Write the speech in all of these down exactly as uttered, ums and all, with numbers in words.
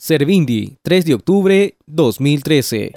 Servindi, tres de octubre de dos mil trece.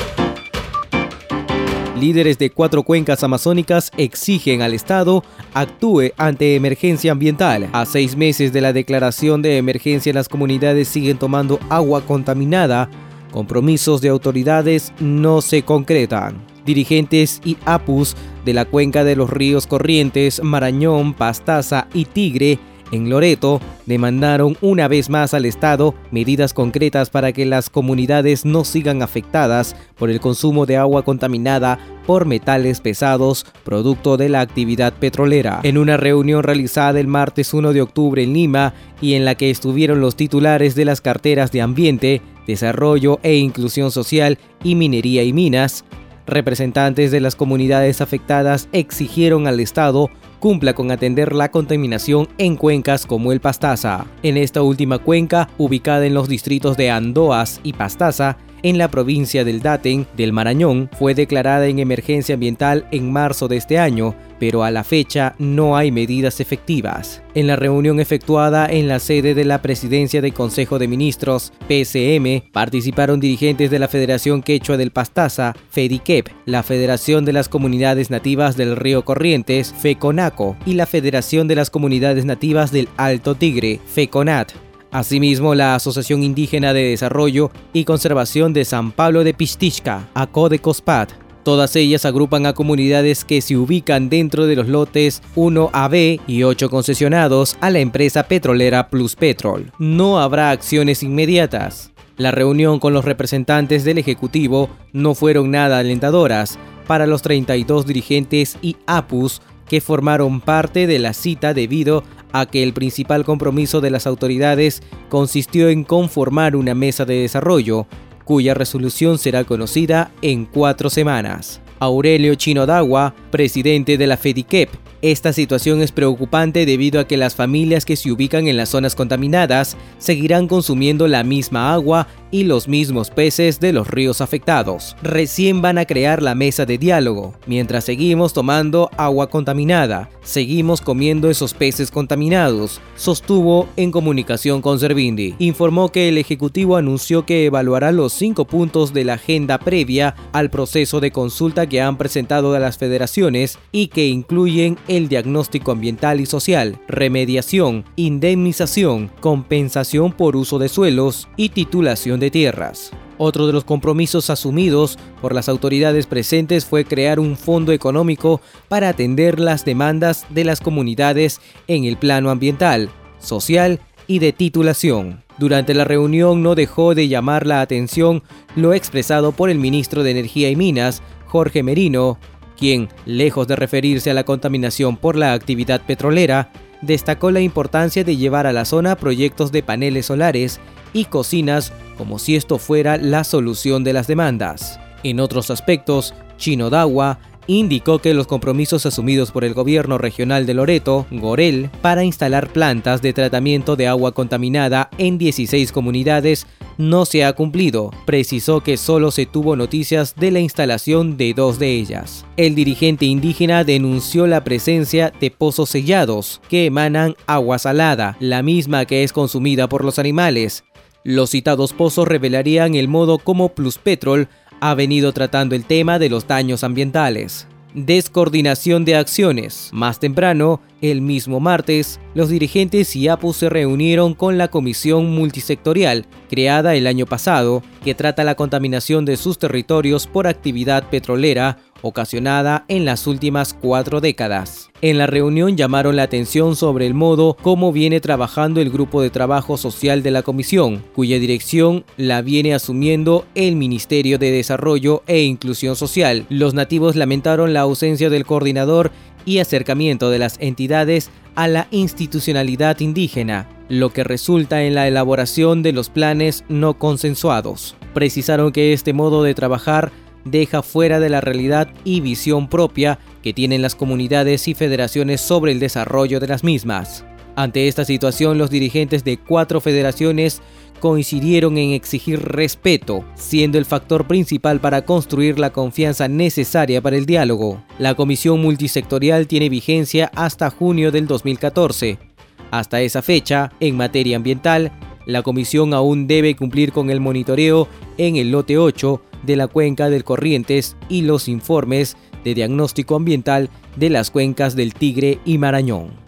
Líderes de cuatro cuencas amazónicas exigen al Estado actúe ante emergencia ambiental. A seis meses de la declaración de emergencia, las comunidades siguen tomando agua contaminada. Compromisos de autoridades no se concretan. Dirigentes y apus de la cuenca de los ríos Corrientes, Marañón, Pastaza y Tigre en Loreto demandaron una vez más al Estado medidas concretas para que las comunidades no sigan afectadas por el consumo de agua contaminada por metales pesados producto de la actividad petrolera. En una reunión realizada el martes primero de octubre en Lima y en la que estuvieron los titulares de las carteras de Ambiente, Desarrollo e Inclusión Social y Minería y Minas, representantes de las comunidades afectadas exigieron al Estado cumpla con atender la contaminación en cuencas como el Pastaza. En esta última cuenca, ubicada en los distritos de Andoas y Pastaza, en la provincia del Daten del Marañón, fue declarada en emergencia ambiental en marzo de este año, pero a la fecha no hay medidas efectivas. En la reunión efectuada en la sede de la Presidencia del Consejo de Ministros, P C M, participaron dirigentes de la Federación Quechua del Pastaza, FEDIQUEP, la Federación de las Comunidades Nativas del Río Corrientes, FECONACO, y la Federación de las Comunidades Nativas del Alto Tigre, FECONAT. Asimismo, la Asociación Indígena de Desarrollo y Conservación de San Pablo de Pixtixca, ACODE-COSPAT. Todas ellas agrupan a comunidades que se ubican dentro de los lotes uno A B y ocho concesionados a la empresa petrolera Pluspetrol. No habrá acciones inmediatas. La reunión con los representantes del Ejecutivo no fueron nada alentadoras para los treinta y dos dirigentes y apus que formaron parte de la cita debido a que el principal compromiso de las autoridades consistió en conformar una mesa de desarrollo, cuya resolución será conocida en cuatro semanas. Aurelio Chinodagua, presidente de la FEDIQUEP, esta situación es preocupante debido a que las familias que se ubican en las zonas contaminadas seguirán consumiendo la misma agua y los mismos peces de los ríos afectados. Recién van a crear la mesa de diálogo. Mientras seguimos tomando agua contaminada, seguimos comiendo esos peces contaminados, sostuvo en comunicación con Servindi. Informó que el Ejecutivo anunció que evaluará los cinco puntos de la agenda previa al proceso de consulta que han presentado a las federaciones y que incluyen el diagnóstico ambiental y social, remediación, indemnización, compensación por uso de suelos y titulación de tierras. Otro de los compromisos asumidos por las autoridades presentes fue crear un fondo económico para atender las demandas de las comunidades en el plano ambiental, social y de titulación. Durante la reunión no dejó de llamar la atención lo expresado por el ministro de Energía y Minas, Jorge Merino, quien, lejos de referirse a la contaminación por la actividad petrolera, destacó la importancia de llevar a la zona proyectos de paneles solares y cocinas como si esto fuera la solución de las demandas. En otros aspectos, Chinodagua indicó que los compromisos asumidos por el gobierno regional de Loreto, Gorel, para instalar plantas de tratamiento de agua contaminada en dieciséis comunidades no se ha cumplido. Precisó que solo se tuvo noticias de la instalación de dos de ellas. El dirigente indígena denunció la presencia de pozos sellados que emanan agua salada, la misma que es consumida por los animales. Los citados pozos revelarían el modo como Pluspetrol ha venido tratando el tema de los daños ambientales. Descoordinación de acciones. Más temprano, el mismo martes, los dirigentes y apus se reunieron con la Comisión Multisectorial, creada el año pasado, que trata la contaminación de sus territorios por actividad petrolera ocasionada en las últimas cuatro décadas. En la reunión llamaron la atención sobre el modo como viene trabajando el grupo de trabajo social de la comisión, cuya dirección la viene asumiendo el Ministerio de Desarrollo e Inclusión Social. Los nativos lamentaron la ausencia del coordinador y acercamiento de las entidades a la institucionalidad indígena, lo que resulta en la elaboración de los planes no consensuados. Precisaron que este modo de trabajar deja fuera de la realidad y visión propia que tienen las comunidades y federaciones sobre el desarrollo de las mismas. Ante esta situación, los dirigentes de cuatro federaciones coincidieron en exigir respeto, siendo el factor principal para construir la confianza necesaria para el diálogo. La Comisión Multisectorial tiene vigencia hasta junio del dos mil catorce. Hasta esa fecha, en materia ambiental, La comisión aún debe cumplir con el monitoreo en el lote ocho de la cuenca del Corrientes y los informes de diagnóstico ambiental de las cuencas del Tigre y Marañón.